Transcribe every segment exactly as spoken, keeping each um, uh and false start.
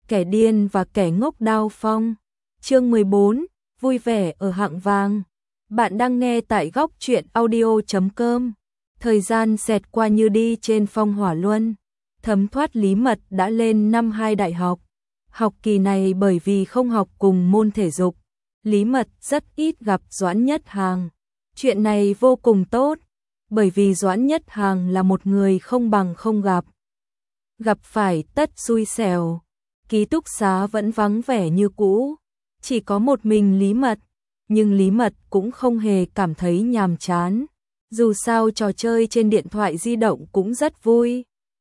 Kẻ điên và kẻ ngốc Đao Phong. Chương mười bốn, vui vẻ ở hạng vàng. Bạn đang nghe tại góc truyện audio chấm com. Thời gian xẹt qua như đi trên phong hỏa luân. Thấm thoát Lý Mật đã lên năm hai đại học. Học kỳ này bởi vì không học cùng môn thể dục, Lý Mật rất ít gặp Doãn Nhất Hàng. Chuyện này vô cùng tốt, bởi vì Doãn Nhất Hàng là một người không bằng không gặp. Gặp phải tất xui xẻo. Ký túc xá vẫn vắng vẻ như cũ, chỉ có một mình Lý Mật, nhưng Lý Mật cũng không hề cảm thấy nhàm chán. Dù sao trò chơi trên điện thoại di động cũng rất vui.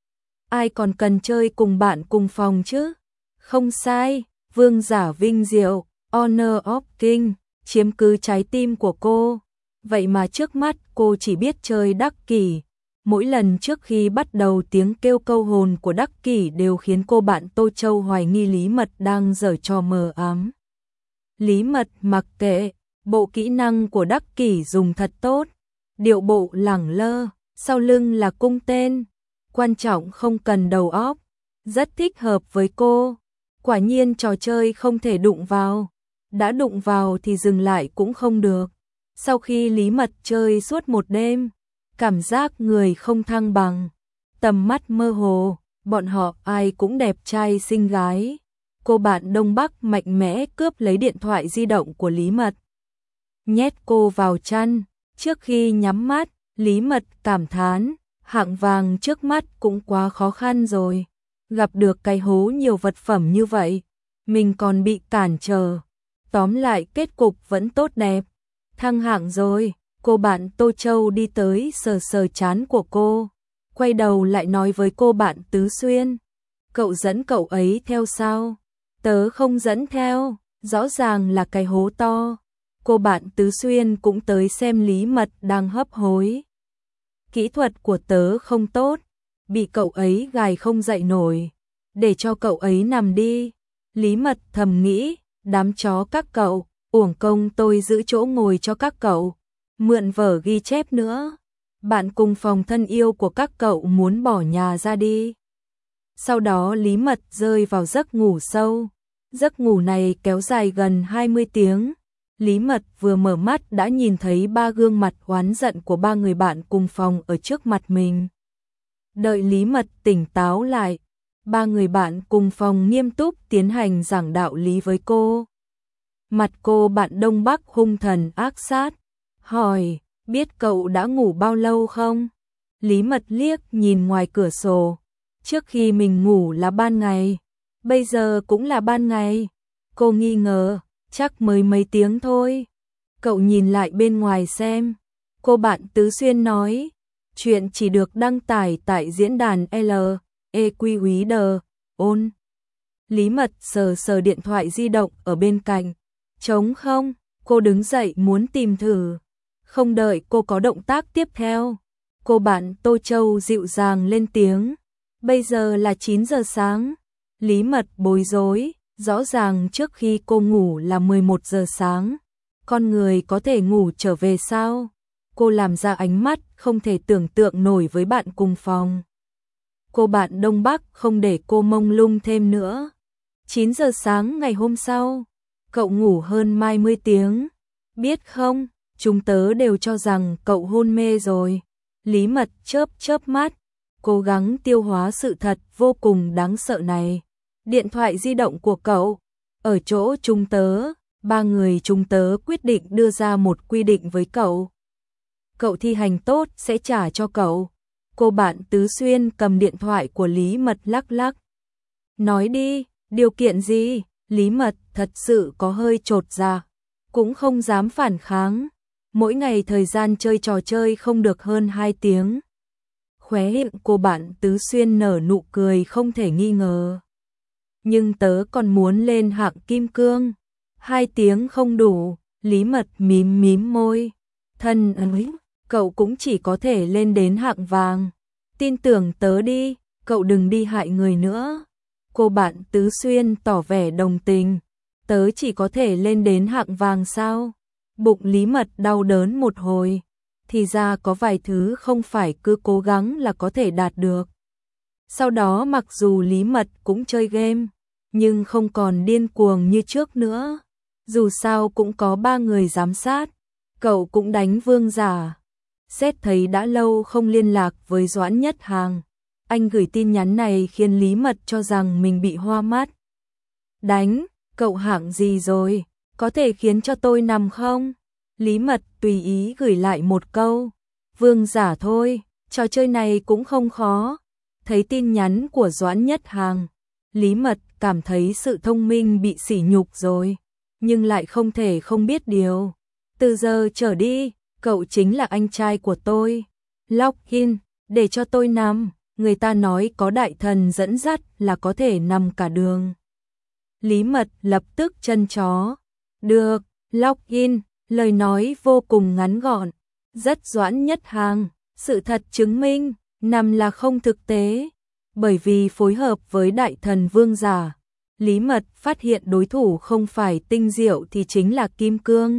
Ai còn cần chơi cùng bạn cùng phòng chứ? Không sai, vương giả vinh diệu, Honor of King, chiếm cứ trái tim của cô. Vậy mà trước mắt cô chỉ biết chơi đắc kỷ. Mỗi lần trước khi bắt đầu tiếng kêu câu hồn của đắc kỷ đều khiến cô bạn Tô Châu hoài nghi Lý Mật đang giở trò mờ ám. Lý Mật mặc kệ, bộ kỹ năng của đắc kỷ dùng thật tốt. Điệu bộ lẳng lơ, sau lưng là cung tên. Quan trọng không cần đầu óc, rất thích hợp với cô. Quả nhiên trò chơi không thể đụng vào. Đã đụng vào thì dừng lại cũng không được. Sau khi Lý Mật chơi suốt một đêm, cảm giác người không thăng bằng, tầm mắt mơ hồ, bọn họ ai cũng đẹp trai xinh gái. Cô bạn Đông Bắc mạnh mẽ cướp lấy điện thoại di động của Lý Mật, nhét cô vào chăn. Trước khi nhắm mắt, Lý Mật cảm thán, hạng vàng trước mắt cũng quá khó khăn rồi. Gặp được cái hố nhiều vật phẩm như vậy, mình còn bị cản trở. Tóm lại kết cục vẫn tốt đẹp. Thăng hạng rồi. Cô bạn Tô Châu đi tới sờ sờ trán của cô, quay đầu lại nói với cô bạn Tứ Xuyên, cậu dẫn cậu ấy theo sao? Tớ không dẫn theo, rõ ràng là cái hố to. Cô bạn Tứ Xuyên cũng tới xem Lý Mật đang hấp hối. Kỹ thuật của tớ không tốt, bị cậu ấy gài không dậy nổi, để cho cậu ấy nằm đi. Lý Mật thầm nghĩ, đám chó các cậu, uổng công tôi giữ chỗ ngồi cho các cậu. Mượn vở ghi chép nữa. Bạn cùng phòng thân yêu của các cậu muốn bỏ nhà ra đi. Sau đó Lý Mật rơi vào giấc ngủ sâu. Giấc ngủ này kéo dài gần hai mươi tiếng. Lý Mật vừa mở mắt đã nhìn thấy ba gương mặt oán giận của ba người bạn cùng phòng ở trước mặt mình. Đợi Lý Mật tỉnh táo lại, ba người bạn cùng phòng nghiêm túc tiến hành giảng đạo lý với cô. Mặt cô bạn Đông Bắc hung thần ác sát, hỏi, biết cậu đã ngủ bao lâu không? Lý Mật liếc nhìn ngoài cửa sổ, trước khi mình ngủ là ban ngày, bây giờ cũng là ban ngày. Cô nghi ngờ, chắc mới mấy tiếng thôi. Cậu nhìn lại bên ngoài xem. Cô bạn Tứ Xuyên nói, chuyện chỉ được đăng tải tại diễn đàn L E Q Quý Đờ Ôn. Lý Mật sờ sờ điện thoại di động ở bên cạnh. Trống không? Cô đứng dậy muốn tìm thử. Không đợi cô có động tác tiếp theo, cô bạn Tô Châu dịu dàng lên tiếng. Bây giờ là chín giờ sáng. Lý Mật bối rối, rõ ràng trước khi cô ngủ là mười một giờ sáng. Con người có thể ngủ trở về sao? Cô làm ra ánh mắt không thể tưởng tượng nổi với bạn cùng phòng. Cô bạn Đông Bắc không để cô mông lung thêm nữa. chín giờ sáng ngày hôm sau, cậu ngủ hơn hai mươi tiếng. Biết không, chúng tớ đều cho rằng cậu hôn mê rồi. Lý Mật chớp chớp mắt, cố gắng tiêu hóa sự thật vô cùng đáng sợ này. Điện thoại di động của cậu ở chỗ chúng tớ. Ba người chúng tớ quyết định đưa ra một quy định với cậu. Cậu thi hành tốt sẽ trả cho cậu. Cô bạn Tứ Xuyên cầm điện thoại của Lý Mật lắc lắc. Nói đi, điều kiện gì? Lý Mật thật sự có hơi chột dạ, cũng không dám phản kháng. Mỗi ngày thời gian chơi trò chơi không được hơn hai tiếng. Khóe miệng cô bạn Tứ Xuyên nở nụ cười không thể nghi ngờ. Nhưng tớ còn muốn lên hạng kim cương. Hai tiếng không đủ. Lý Mật mím mím môi. Thân ơi, cậu cũng chỉ có thể lên đến hạng vàng. Tin tưởng tớ đi, cậu đừng đi hại người nữa. Cô bạn Tứ Xuyên tỏ vẻ đồng tình. Tớ chỉ có thể lên đến hạng vàng sao? Bụng Lý Mật đau đớn một hồi. Thì ra có vài thứ không phải cứ cố gắng là có thể đạt được. Sau đó mặc dù Lý Mật cũng chơi game, nhưng không còn điên cuồng như trước nữa. Dù sao cũng có ba người giám sát, cậu cũng đánh Vương Giả. Xét thấy đã lâu không liên lạc với Doãn Nhất Hàng, anh gửi tin nhắn này khiến Lý Mật cho rằng mình bị hoa mắt. Đánh, cậu hạng gì rồi, có thể khiến cho tôi nằm không? Lý Mật tùy ý gửi lại một câu, Vương Giả thôi, trò chơi này cũng không khó. Thấy tin nhắn của Doãn Nhất Hàng, Lý Mật cảm thấy sự thông minh bị sỉ nhục rồi, nhưng lại không thể không biết điều. Từ giờ trở đi, cậu chính là anh trai của tôi. Login, để cho tôi nằm, người ta nói có đại thần dẫn dắt là có thể nằm cả đường. Lý Mật lập tức chân chó. Được, login, lời nói vô cùng ngắn gọn, rất Doãn Nhất Hàng. Sự thật chứng minh, nằm là không thực tế. Bởi vì phối hợp với đại thần Vương Giả, Lý Mật phát hiện đối thủ không phải Tinh Diệu thì chính là Kim Cương.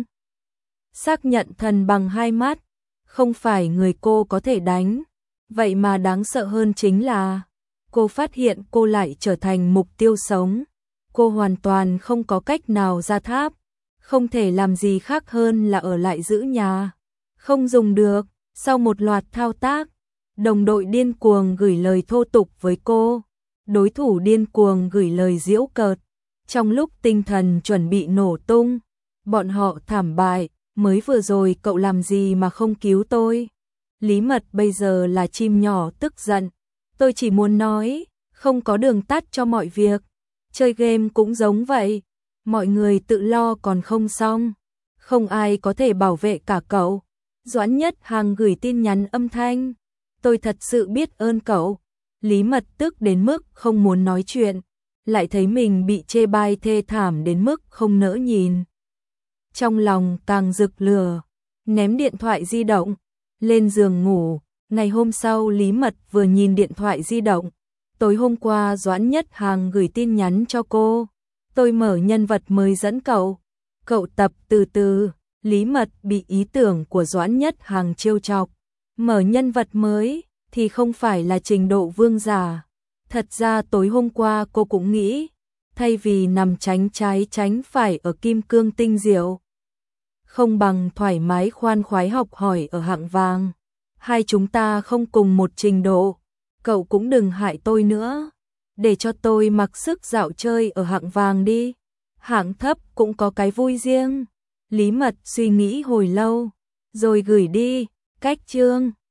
Xác nhận thần bằng hai mắt, không phải người cô có thể đánh. Vậy mà đáng sợ hơn chính là, cô phát hiện cô lại trở thành mục tiêu sống. Cô hoàn toàn không có cách nào ra tháp, không thể làm gì khác hơn là ở lại giữ nhà. Không dùng được, sau một loạt thao tác, đồng đội điên cuồng gửi lời thô tục với cô, đối thủ điên cuồng gửi lời giễu cợt. Trong lúc tinh thần chuẩn bị nổ tung, bọn họ thảm bại, mới vừa rồi cậu làm gì mà không cứu tôi? Lý Mật bây giờ là chim nhỏ tức giận, tôi chỉ muốn nói, không có đường tắt cho mọi việc. Chơi game cũng giống vậy, mọi người tự lo còn không xong, không ai có thể bảo vệ cả cậu. Doãn Nhất Hàng gửi tin nhắn âm thanh, tôi thật sự biết ơn cậu. Lý Mật tức đến mức không muốn nói chuyện, lại thấy mình bị chê bai thê thảm đến mức không nỡ nhìn. Trong lòng càng rực lửa, ném điện thoại di động, lên giường ngủ. Ngày hôm sau Lý Mật vừa nhìn điện thoại di động, tối hôm qua Doãn Nhất Hàng gửi tin nhắn cho cô, tôi mở nhân vật mới dẫn cậu, cậu tập từ từ. Lý Mật bị ý tưởng của Doãn Nhất Hàng trêu chọc, mở nhân vật mới thì không phải là trình độ Vương Giả. Thật ra tối hôm qua cô cũng nghĩ, thay vì nằm tránh trái tránh phải ở Kim Cương Tinh Diệu, không bằng thoải mái khoan khoái học hỏi ở hạng vàng. Hai chúng ta không cùng một trình độ, cậu cũng đừng hại tôi nữa, để cho tôi mặc sức dạo chơi ở hạng vàng đi, hạng thấp cũng có cái vui riêng. Lý Mật suy nghĩ hồi lâu, rồi gửi đi, cách chương.